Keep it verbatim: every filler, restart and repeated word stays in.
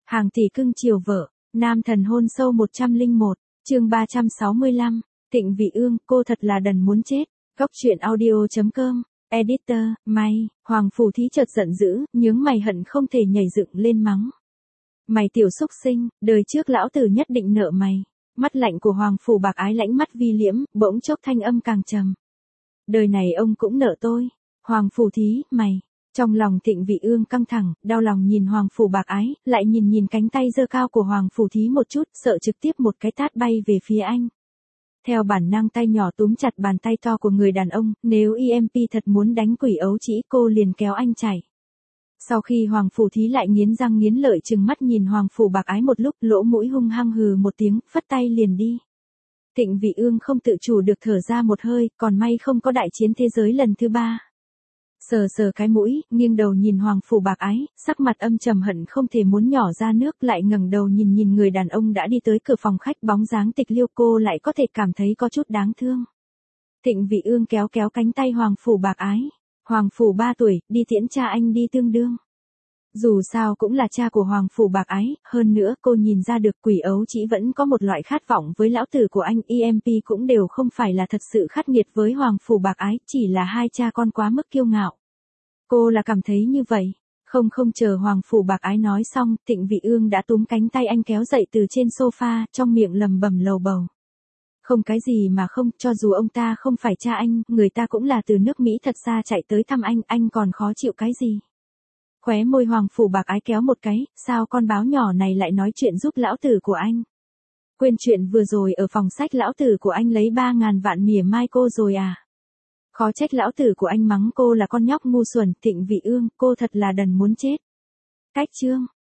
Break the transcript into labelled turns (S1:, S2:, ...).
S1: Hàng tỷ cưng chiều vợ, nam thần hôn sâu một trăm lẻ một, chương ba trăm sáu mươi lăm, Thịnh Vị Ương, cô thật là đần muốn chết. Góc truyện audio.com, editor, May, Hoàng Phủ Thí chợt giận dữ, nhướng mày hận không thể nhảy dựng lên mắng. Mày tiểu xúc sinh, đời trước lão tử nhất định nợ mày. Mắt lạnh của Hoàng Phủ Bạc Ái lãnh mắt vi liễm, bỗng chốc thanh âm càng trầm. Đời này ông cũng nợ tôi. Hoàng Phủ Thí, mày. Trong lòng Thịnh Vị Ương căng thẳng, đau lòng nhìn Hoàng Phủ Bạc Ái, lại nhìn nhìn cánh tay giơ cao của Hoàng Phủ Thí một chút, sợ trực tiếp một cái tát bay về phía anh. Theo bản năng tay nhỏ túm chặt bàn tay to của người đàn ông, nếu e em pê thật muốn đánh quỷ ấu trĩ cô liền kéo anh chạy. Sau khi Hoàng Phủ Thí lại nghiến răng nghiến lợi trừng mắt nhìn Hoàng Phủ Bạc Ái một lúc, lỗ mũi hung hăng hừ một tiếng, phất tay liền đi. Thịnh Vị Ương không tự chủ được thở ra một hơi, còn may không có đại chiến thế giới lần thứ ba. Sờ sờ cái mũi, nghiêng đầu nhìn Hoàng Phủ Bạc Ái, sắc mặt âm trầm hận không thể muốn nhỏ ra nước, lại ngẩng đầu nhìn nhìn người đàn ông đã đi tới cửa phòng khách, bóng dáng tịch liêu, cô lại có thể cảm thấy có chút đáng thương. Thịnh Vị Ương kéo kéo cánh tay Hoàng Phủ Bạc Ái. Hoàng Phủ ba tuổi, đi tiễn cha anh đi tương đương. Dù sao cũng là cha của Hoàng Phủ Bạc Ái, hơn nữa cô nhìn ra được quỷ ấu trĩ vẫn có một loại khát vọng với lão tử của anh, e em pê cũng đều không phải là thật sự khắc nghiệt với Hoàng Phủ Bạc Ái, chỉ là hai cha con quá mức kiêu ngạo. Cô là cảm thấy như vậy. Không không chờ Hoàng Phủ Bạc Ái nói xong, Thịnh Vị Ương đã túm cánh tay anh kéo dậy từ trên sofa, trong miệng lầm bầm lầu bầu. Không cái gì mà không, cho dù ông ta không phải cha anh, người ta cũng là từ nước Mỹ thật xa chạy tới thăm anh, anh còn khó chịu cái gì. Khóe môi Hoàng Phủ Bạc Ái kéo một cái, sao con báo nhỏ này lại nói chuyện giúp lão tử của anh. Quên chuyện vừa rồi ở phòng sách lão tử của anh lấy ba ngàn vạn mỉa mai cô rồi à. Khó trách lão tử của anh mắng cô là con nhóc ngu xuẩn. Thịnh Vị Ương, cô thật là đần muốn chết. Cách chương.